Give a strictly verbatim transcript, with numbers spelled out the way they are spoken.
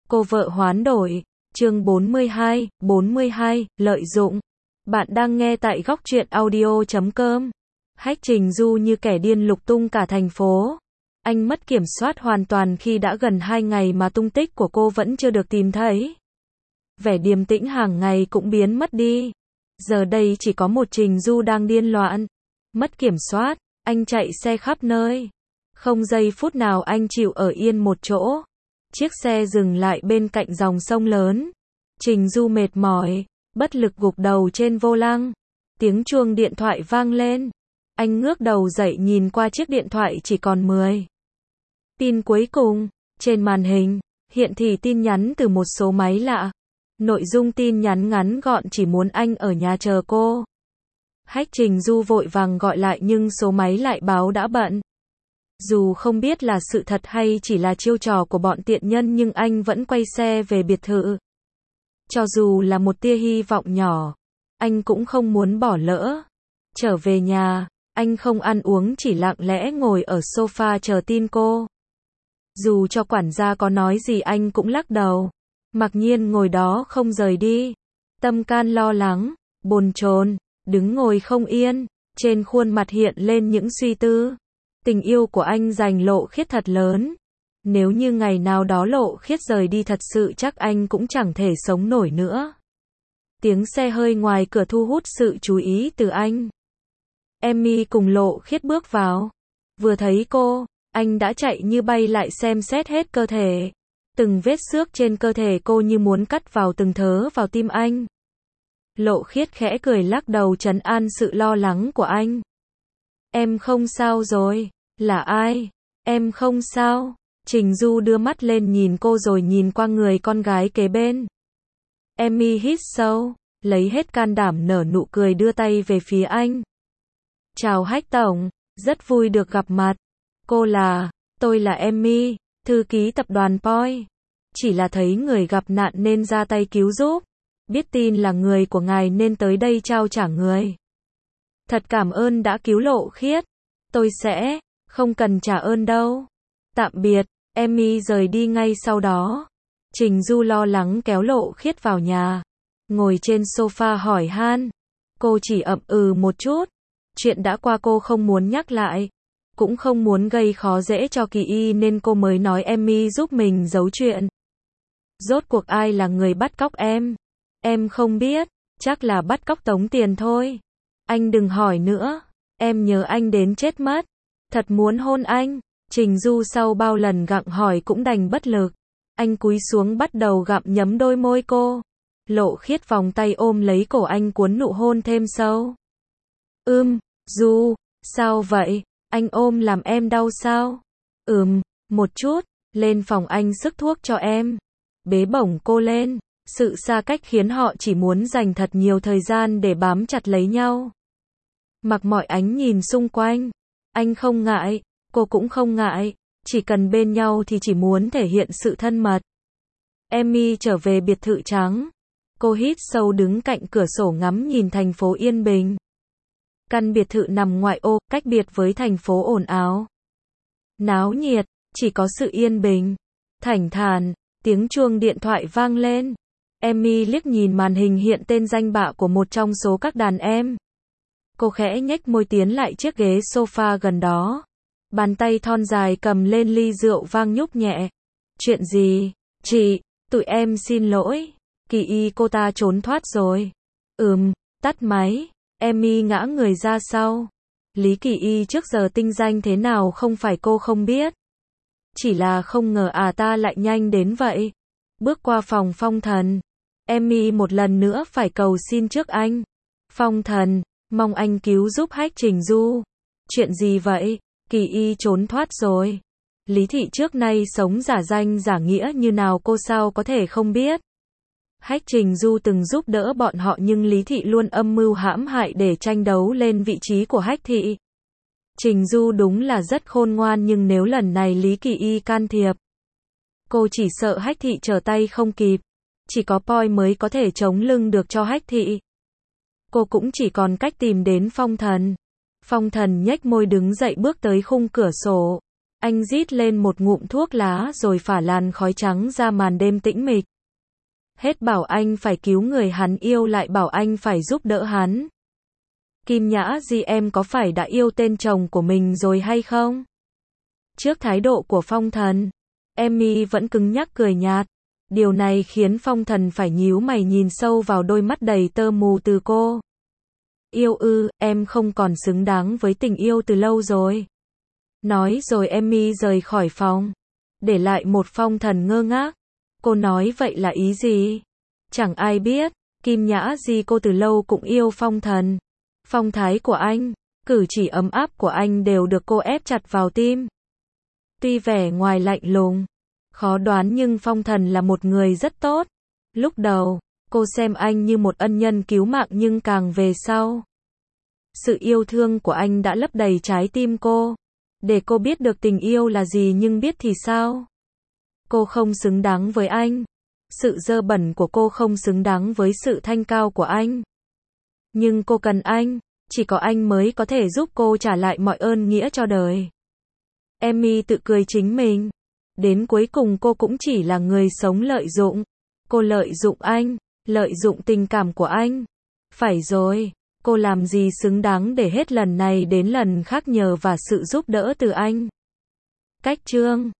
Cô vợ hoán đổi. Chương bốn mươi hai, bốn mươi hai, lợi dụng. Bạn đang nghe tại góc truyện audio chấm com. Hách Trình Du như kẻ điên lục tung cả thành phố. Anh mất kiểm soát hoàn toàn khi đã gần hai ngày mà tung tích của cô vẫn chưa được tìm thấy. Vẻ điềm tĩnh hàng ngày cũng biến mất đi. Giờ đây chỉ có một Trình Du đang điên loạn. Mất kiểm soát, anh chạy xe khắp nơi. Không giây phút nào anh chịu ở yên một chỗ. Chiếc xe dừng lại bên cạnh dòng sông lớn. Trình Du mệt mỏi, bất lực gục đầu trên vô lăng. Tiếng chuông điện thoại vang lên. Anh ngước đầu dậy nhìn qua chiếc điện thoại chỉ còn mười tin cuối cùng. Trên màn hình, hiện thị tin nhắn từ một số máy lạ. Nội dung tin nhắn ngắn gọn chỉ muốn anh ở nhà chờ cô. Hách Trình Du vội vàng gọi lại nhưng số máy lại báo đã bận. Dù không biết là sự thật hay chỉ là chiêu trò của bọn tiện nhân nhưng anh vẫn quay xe về biệt thự. Cho dù là một tia hy vọng nhỏ, anh cũng không muốn bỏ lỡ. Trở về nhà, anh không ăn uống chỉ lặng lẽ ngồi ở sofa chờ tin cô. Dù cho quản gia có nói gì anh cũng lắc đầu. Mặc nhiên ngồi đó không rời đi. Tâm can lo lắng, bồn chồn, đứng ngồi không yên, trên khuôn mặt hiện lên những suy tư. Tình yêu của anh dành Lộ Khiết thật lớn. Nếu như ngày nào đó Lộ Khiết rời đi thật sự chắc anh cũng chẳng thể sống nổi nữa. Tiếng xe hơi ngoài cửa thu hút sự chú ý từ anh. Emmy cùng Lộ Khiết bước vào. Vừa thấy cô, anh đã chạy như bay lại xem xét hết cơ thể. Từng vết xước trên cơ thể cô như muốn cắt vào từng thớ vào tim anh. Lộ Khiết khẽ cười lắc đầu trấn an sự lo lắng của anh. Em không sao rồi, là ai? Em không sao. Trình Du đưa mắt lên nhìn cô rồi nhìn qua người con gái kế bên. Emmy hít sâu, lấy hết can đảm nở nụ cười đưa tay về phía anh. Chào Hách Tổng, rất vui được gặp mặt. Cô là, tôi là Emmy, thư ký tập đoàn Poi. Chỉ là thấy người gặp nạn nên ra tay cứu giúp. Biết tin là người của ngài nên tới đây trao trả người. Thật cảm ơn đã cứu Lộ Khiết. Tôi sẽ, không cần trả ơn đâu. Tạm biệt, Emmy rời đi ngay sau đó. Trình Du lo lắng kéo Lộ Khiết vào nhà. Ngồi trên sofa hỏi han. Cô chỉ ậm ừ một chút. Chuyện đã qua cô không muốn nhắc lại. Cũng không muốn gây khó dễ cho Kỳ Y nên cô mới nói Emmy giúp mình giấu chuyện. Rốt cuộc ai là người bắt cóc em? Em không biết, chắc là bắt cóc tống tiền thôi. Anh đừng hỏi nữa, em nhớ anh đến chết mất. Thật muốn hôn anh. Trình Du sau bao lần gặng hỏi cũng đành bất lực. Anh cúi xuống bắt đầu gặm nhấm đôi môi cô. Lộ Khiết vòng tay ôm lấy cổ anh cuốn nụ hôn thêm sâu. Ưm, Du, sao vậy? Anh ôm làm em đau sao? Ừm, một chút, lên phòng anh sức thuốc cho em. Bế bổng cô lên. Sự xa cách khiến họ chỉ muốn dành thật nhiều thời gian để bám chặt lấy nhau. Mặc mọi ánh nhìn xung quanh. Anh không ngại, cô cũng không ngại. Chỉ cần bên nhau thì chỉ muốn thể hiện sự thân mật. Emmy trở về biệt thự trắng. Cô hít sâu đứng cạnh cửa sổ ngắm nhìn thành phố yên bình. Căn biệt thự nằm ngoại ô, cách biệt với thành phố ồn ào. Náo nhiệt, chỉ có sự yên bình. Thảnh thản, tiếng chuông điện thoại vang lên. Emmy liếc nhìn màn hình hiện tên danh bạ của một trong số các đàn em. Cô khẽ nhếch môi tiến lại chiếc ghế sofa gần đó. Bàn tay thon dài cầm lên ly rượu vang nhúc nhẹ. Chuyện gì? Chị, tụi em xin lỗi. Kỳ Y cô ta trốn thoát rồi. Ừm, tắt máy. Emmy ngã người ra sau. Lý Kỳ Y trước giờ tinh danh thế nào không phải cô không biết. Chỉ là không ngờ à ta lại nhanh đến vậy. Bước qua phòng Phong Thần. Emmy một lần nữa phải cầu xin trước anh. Phong Thần, mong anh cứu giúp Hách Trình Du. Chuyện gì vậy? Kỳ Y trốn thoát rồi. Lý Thị trước nay sống giả danh giả nghĩa như nào cô sao có thể không biết. Hách Trình Du từng giúp đỡ bọn họ nhưng Lý Thị luôn âm mưu hãm hại để tranh đấu lên vị trí của Hách Thị. Trình Du đúng là rất khôn ngoan nhưng nếu lần này Lý Kỳ Y can thiệp, cô chỉ sợ Hách Thị trở tay không kịp. Chỉ có Poi mới có thể chống lưng được cho Hách Thị. Cô cũng chỉ còn cách tìm đến Phong Thần. Phong Thần nhếch môi đứng dậy bước tới khung cửa sổ. Anh rít lên một ngụm thuốc lá rồi phả làn khói trắng ra màn đêm tĩnh mịch. Hết bảo anh phải cứu người hắn yêu lại bảo anh phải giúp đỡ hắn. Kim Nhã Di, em có phải đã yêu tên chồng của mình rồi hay không? Trước thái độ của Phong Thần, Emmy vẫn cứng nhắc cười nhạt. Điều này khiến Phong Thần phải nhíu mày nhìn sâu vào đôi mắt đầy tơ mù từ cô. Yêu ư, em không còn xứng đáng với tình yêu từ lâu rồi. Nói rồi Emmy rời khỏi phòng, để lại một Phong Thần ngơ ngác. Cô nói vậy là ý gì? Chẳng ai biết, Kim Nhã Di cô từ lâu cũng yêu Phong Thần. Phong thái của anh, cử chỉ ấm áp của anh đều được cô ép chặt vào tim. Tuy vẻ ngoài lạnh lùng, khó đoán nhưng Phong Thần là một người rất tốt. Lúc đầu, cô xem anh như một ân nhân cứu mạng nhưng càng về sau, sự yêu thương của anh đã lấp đầy trái tim cô. Để cô biết được tình yêu là gì nhưng biết thì sao? Cô không xứng đáng với anh. Sự dơ bẩn của cô không xứng đáng với sự thanh cao của anh. Nhưng cô cần anh, chỉ có anh mới có thể giúp cô trả lại mọi ơn nghĩa cho đời. Emmy tự cười chính mình. Đến cuối cùng cô cũng chỉ là người sống lợi dụng. Cô lợi dụng anh, lợi dụng tình cảm của anh. Phải rồi, cô làm gì xứng đáng để hết lần này đến lần khác nhờ vào sự giúp đỡ từ anh. Cách chương